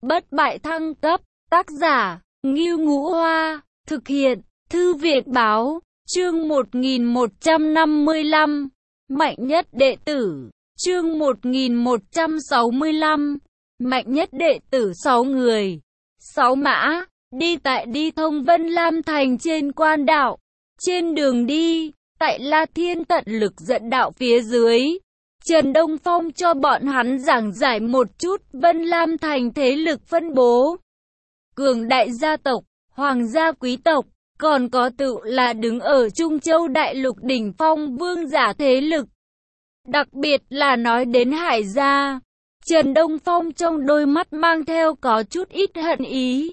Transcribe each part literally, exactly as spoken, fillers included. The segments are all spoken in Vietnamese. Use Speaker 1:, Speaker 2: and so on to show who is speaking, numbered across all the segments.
Speaker 1: Bất bại thăng cấp, tác giả, Ngưu Ngũ Hoa, thực hiện, Thư viện báo, chương một nghìn một trăm năm mươi lăm, mạnh nhất đệ tử, chương một nghìn một trăm sáu mươi lăm, mạnh nhất đệ tử sáu người, sáu mã, đi tại đi thông Vân Lam Thành trên quan đạo, trên đường đi, tại La Thiên tận lực dẫn đạo phía dưới. Trần Đông Phong cho bọn hắn giảng giải một chút Vân Lam Thành thế lực phân bố. Cường đại gia tộc, hoàng gia quý tộc, còn có tự là đứng ở Trung Châu Đại Lục đỉnh phong vương giả thế lực. Đặc biệt là nói đến Hải gia, Trần Đông Phong trong đôi mắt mang theo có chút ít hận ý.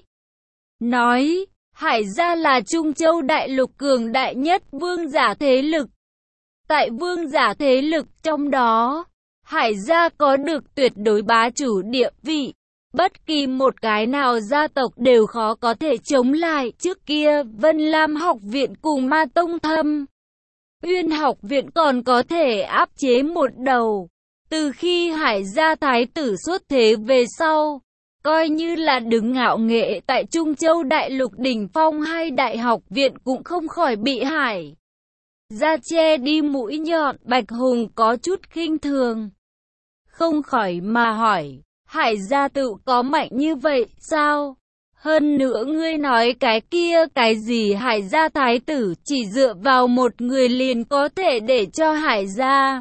Speaker 1: Nói, Hải gia là Trung Châu Đại Lục cường đại nhất vương giả thế lực. Tại vương giả thế lực trong đó, Hải gia có được tuyệt đối bá chủ địa vị. Bất kỳ một cái nào gia tộc đều khó có thể chống lại. Trước kia, Vân Lam học viện cùng Ma Tông Thâm Uyên học viện còn có thể áp chế một đầu. Từ khi Hải gia thái tử xuất thế về sau, coi như là đứng ngạo nghệ tại Trung Châu Đại Lục đỉnh phong hai đại học viện cũng không khỏi bị Hải gia che đi mũi nhọn. Bạch Hùng có chút khinh thường, không khỏi mà hỏi, Hải gia tự có mạnh như vậy sao? Hơn nữa ngươi nói cái kia cái gì Hải gia thái tử chỉ dựa vào một người liền có thể để cho Hải gia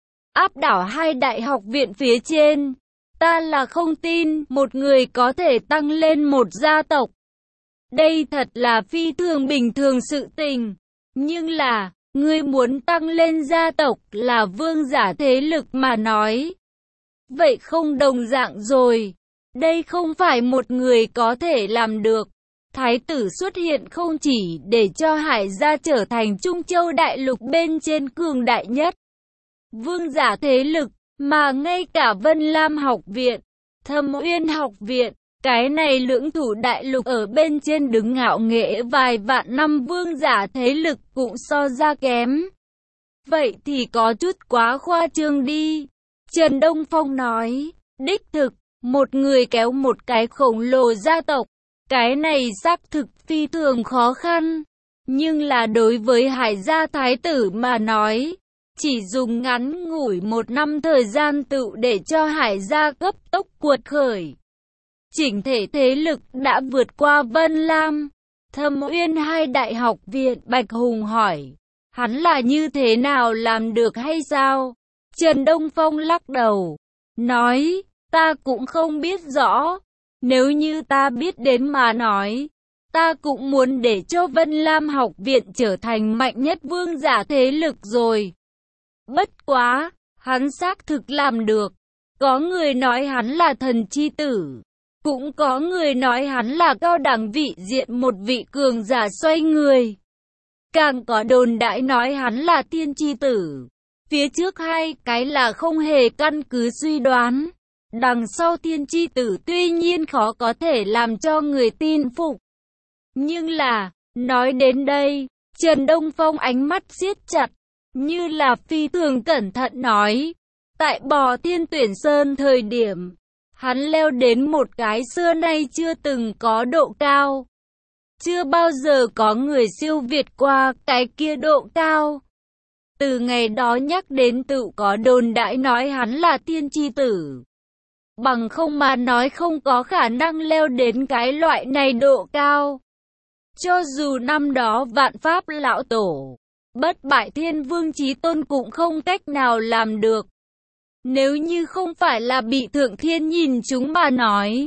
Speaker 1: áp đảo hai đại học viện phía trên. Ta là không tin một người có thể tăng lên một gia tộc. Đây thật là phi thường bình thường sự tình. Nhưng là, ngươi muốn tăng lên gia tộc là vương giả thế lực mà nói. Vậy không đồng dạng rồi. Đây không phải một người có thể làm được. Thái tử xuất hiện không chỉ để cho Hải gia trở thành Trung Châu Đại Lục bên trên cường đại nhất vương giả thế lực, mà ngay cả Vân Lam học viện, Thâm Uyên học viện, cái này lưỡng thủ đại lục ở bên trên đứng ngạo nghễ vài vạn năm vương giả thế lực cũng so ra kém. Vậy thì có chút quá khoa trương đi. Trần Đông Phong nói, đích thực, một người kéo một cái khổng lồ gia tộc, cái này xác thực phi thường khó khăn. Nhưng là đối với Hải gia thái tử mà nói, chỉ dùng ngắn ngủi một năm thời gian tự để cho Hải gia cấp tốc cuột khởi. Chỉnh thể thế lực đã vượt qua Vân Lam, Thâm Uyên hai đại học viện. Bạch Hùng hỏi, hắn là như thế nào làm được hay sao? Trần Đông Phong lắc đầu, nói, ta cũng không biết rõ. Nếu như ta biết đến mà nói, ta cũng muốn để cho Vân Lam học viện trở thành mạnh nhất vương giả thế lực rồi. Bất quá, hắn xác thực làm được. Có người nói hắn là thần chi tử, cũng có người nói hắn là cao đẳng vị diện một vị cường giả xoay người. Càng có đồn đại nói hắn là tiên chi tử. Phía trước hai cái là không hề căn cứ suy đoán. Đằng sau tiên chi tử tuy nhiên khó có thể làm cho người tin phục. Nhưng là, nói đến đây, Trần Đông Phong ánh mắt siết chặt, như là phi thường cẩn thận nói. Tại Bò Thiên Tuyển Sơn thời điểm, hắn leo đến một cái xưa nay chưa từng có độ cao. Chưa bao giờ có người siêu việt qua cái kia độ cao. Từ ngày đó nhắc đến tự có đồn đại nói hắn là tiên chi tử. Bằng không mà nói không có khả năng leo đến cái loại này độ cao. Cho dù năm đó Vạn Pháp lão tổ, Bất Bại Thiên Vương Chí Tôn cũng không cách nào làm được. Nếu như không phải là bị Thượng Thiên nhìn chúng mà nói,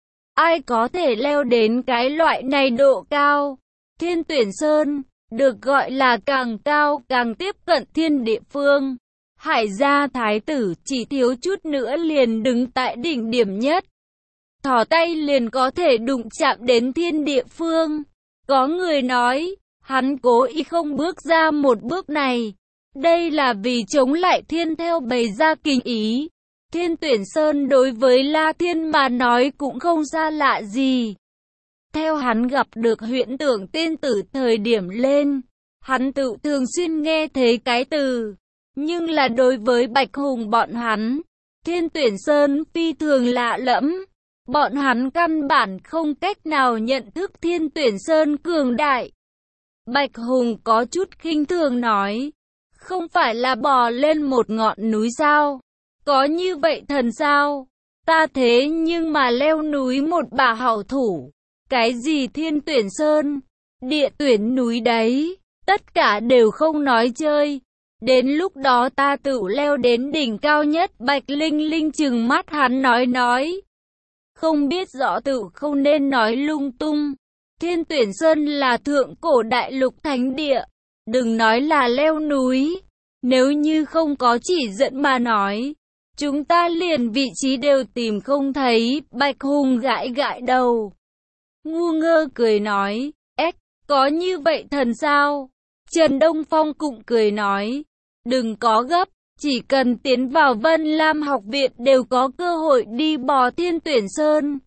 Speaker 1: ai có thể leo đến cái loại này độ cao? Thiên Tuyển Sơn, được gọi là càng cao càng tiếp cận thiên địa phương. Hải gia thái tử chỉ thiếu chút nữa liền đứng tại đỉnh điểm nhất. Thò tay liền có thể đụng chạm đến thiên địa phương. Có người nói, hắn cố ý không bước ra một bước này. Đây là vì chống lại thiên theo bày ra kinh ý. Thiên Tuyển Sơn đối với La Thiên mà nói cũng không xa lạ gì. Theo hắn gặp được huyễn tưởng tiên tử thời điểm lên, hắn tự thường xuyên nghe thấy cái từ. Nhưng là đối với Bạch Hùng bọn hắn, Thiên Tuyển Sơn phi thường lạ lẫm. Bọn hắn căn bản không cách nào nhận thức Thiên Tuyển Sơn cường đại. Bạch Hùng có chút khinh thường nói, không phải là bò lên một ngọn núi sao? Có như vậy thần sao? Ta thế nhưng mà leo núi một bà hảo thủ. Cái gì Thiên Tuyển Sơn, địa tuyển núi đấy, tất cả đều không nói chơi. Đến lúc đó ta tự leo đến đỉnh cao nhất. Bạch Linh Linh trừng mắt hắn nói nói. Không biết rõ tự không nên nói lung tung. Thiên Tuyển Sơn là thượng cổ đại lục thánh địa. Đừng nói là leo núi. Nếu như không có chỉ dẫn mà nói, chúng ta liền vị trí đều tìm không thấy. Bạch Hùng gãi gãi đầu. Ngu ngơ cười nói, ếch, có như vậy thần sao? Trần Đông Phong cũng cười nói, đừng có gấp, chỉ cần tiến vào Vân Lam học viện đều có cơ hội đi bò Thiên Tuyển Sơn.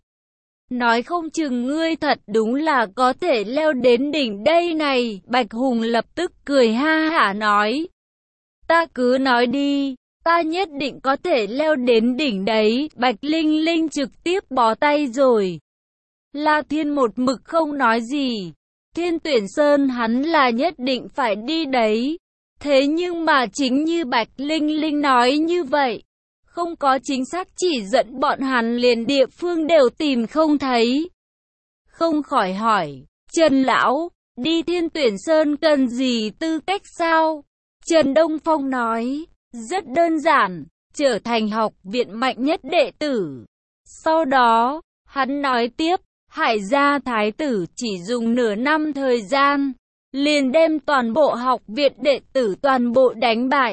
Speaker 1: Nói không chừng ngươi thật đúng là có thể leo đến đỉnh đây này. Bạch Hùng lập tức cười ha hả nói, ta cứ nói đi, ta nhất định có thể leo đến đỉnh đấy. Bạch Linh Linh trực tiếp bó tay rồi. La Thiên một mực không nói gì. Thiên Tuyển Sơn hắn là nhất định phải đi đấy. Thế nhưng mà chính như Bạch Linh Linh nói như vậy, không có chính xác chỉ dẫn bọn hắn liền địa phương đều tìm không thấy. Không khỏi hỏi, Trần Lão, đi Thiên Tuyển Sơn cần gì tư cách sao? Trần Đông Phong nói, rất đơn giản, trở thành học viện mạnh nhất đệ tử. Sau đó, hắn nói tiếp, Hải gia thái tử chỉ dùng nửa năm thời gian, liền đem toàn bộ học viện đệ tử toàn bộ đánh bại.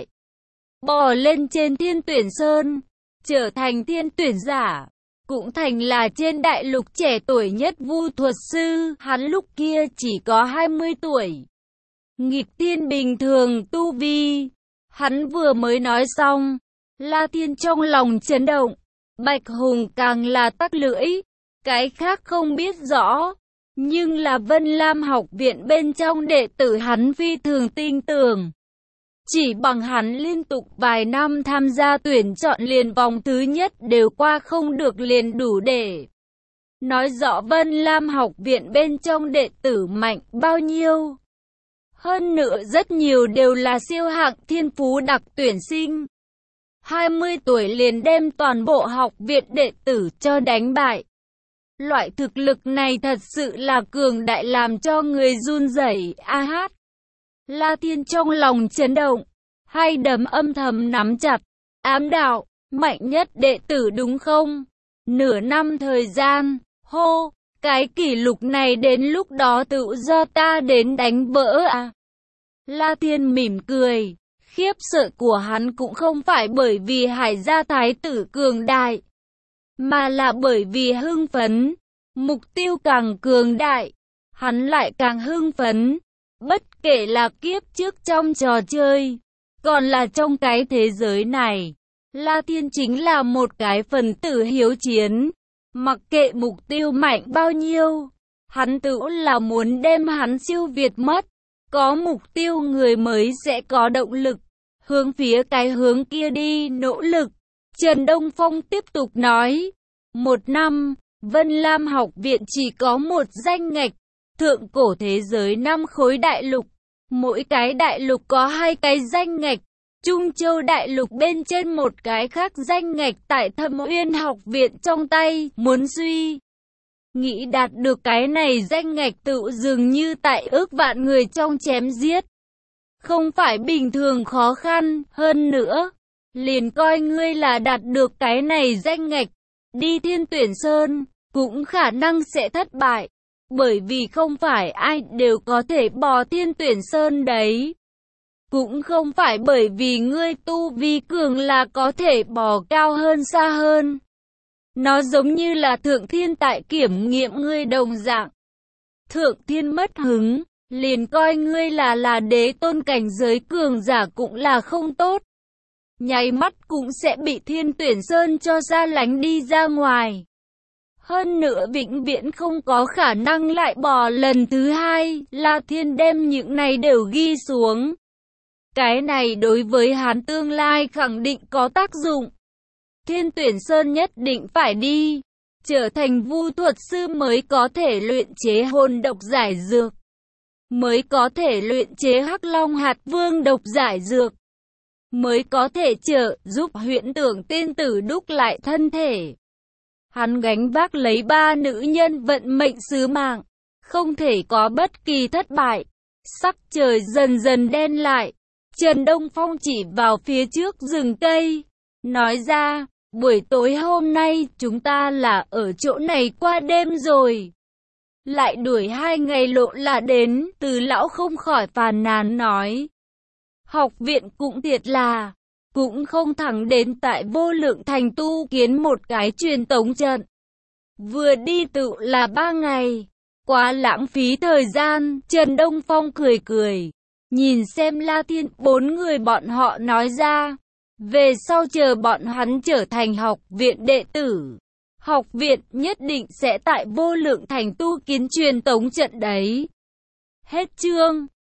Speaker 1: Bò lên trên Thiên Tuyển Sơn, trở thành thiên tuyển giả, cũng thành là trên đại lục trẻ tuổi nhất vu thuật sư. Hắn lúc kia chỉ có hai mươi tuổi. Nghịch thiên bình thường tu vi. Hắn vừa mới nói xong, La Thiên trong lòng chấn động. Bạch Hùng càng là tắc lưỡi. Cái khác không biết rõ, nhưng là Vân Lam học viện bên trong đệ tử hắn phi thường tin tưởng. Chỉ bằng hắn liên tục vài năm tham gia tuyển chọn liền vòng thứ nhất đều qua không được liền đủ để nói rõ Vân Lam học viện bên trong đệ tử mạnh bao nhiêu. Hơn nữa rất nhiều đều là siêu hạng thiên phú đặc tuyển sinh. hai mươi tuổi liền đem toàn bộ học viện đệ tử cho đánh bại. Loại thực lực này thật sự là cường đại làm cho người run rẩy. A hát. La Thiên trong lòng chấn động, hai đấm âm thầm nắm chặt. Ám đạo, mạnh nhất đệ tử đúng không? Nửa năm thời gian, hô, cái kỷ lục này đến lúc đó tự do ta đến đánh vỡ à? La Thiên mỉm cười, khiếp sợ của hắn cũng không phải bởi vì Hải gia thái tử cường đại, mà là bởi vì hưng phấn. Mục tiêu càng cường đại, hắn lại càng hưng phấn. Bất kể là kiếp trước trong trò chơi, còn là trong cái thế giới này, La Thiên chính là một cái phần tử hiếu chiến. Mặc kệ mục tiêu mạnh bao nhiêu, hắn tự là muốn đem hắn siêu việt mất. Có mục tiêu người mới sẽ có động lực, hướng phía cái hướng kia đi nỗ lực. Trần Đông Phong tiếp tục nói, một năm, Vân Lam học viện chỉ có một danh ngạch, thượng cổ thế giới năm khối đại lục. Mỗi cái đại lục có hai cái danh ngạch, Trung Châu đại lục bên trên một cái khác danh ngạch tại Thâm Uyên học viện trong tay, muốn suy nghĩ đạt được cái này danh ngạch tự dường như tại ước vạn người trong chém giết. Không phải bình thường khó khăn, hơn nữa, liền coi ngươi là đạt được cái này danh ngạch, đi Thiên Tuyển Sơn, cũng khả năng sẽ thất bại, bởi vì không phải ai đều có thể bò Thiên Tuyển Sơn đấy. Cũng không phải bởi vì ngươi tu vi cường là có thể bò cao hơn xa hơn. Nó giống như là Thượng Thiên tại kiểm nghiệm ngươi đồng dạng. Thượng Thiên mất hứng, liền coi ngươi là là đế tôn cảnh giới cường giả cũng là không tốt. Nháy mắt cũng sẽ bị Thiên Tuyển Sơn cho ra lánh đi ra ngoài. Hơn nữa vĩnh viễn không có khả năng lại bò lần thứ hai. La Thiên đem những này đều ghi xuống. Cái này đối với hắn tương lai khẳng định có tác dụng. Thiên Tuyển Sơn nhất định phải đi. trở thành vu thuật sư mới có thể luyện chế hồn độc giải dược, mới có thể luyện chế Hắc Long hạt vương độc giải dược, mới có thể trợ giúp Huyễn Tưởng tiên tử đúc lại thân thể. Hắn gánh vác lấy ba nữ nhân vận mệnh sứ mạng, không thể có bất kỳ thất bại. Sắc trời dần dần đen lại, Trần Đông Phong chỉ vào phía trước rừng cây, nói ra, buổi tối hôm nay chúng ta là ở chỗ này qua đêm rồi. Lại đuổi hai ngày lộ là đến, Từ lão không khỏi phàn nàn nói. Học viện cũng thiệt là, cũng không thẳng đến tại Vô Lượng Thành tu kiến một cái truyền tống trận. Vừa đi tự là ba ngày, quá lãng phí thời gian. Trần Đông Phong cười cười, nhìn xem La Thiên bốn người bọn họ nói ra. Về sau chờ bọn hắn trở thành học viện đệ tử, học viện nhất định sẽ tại Vô Lượng Thành tu kiến truyền tống trận đấy. Hết chương.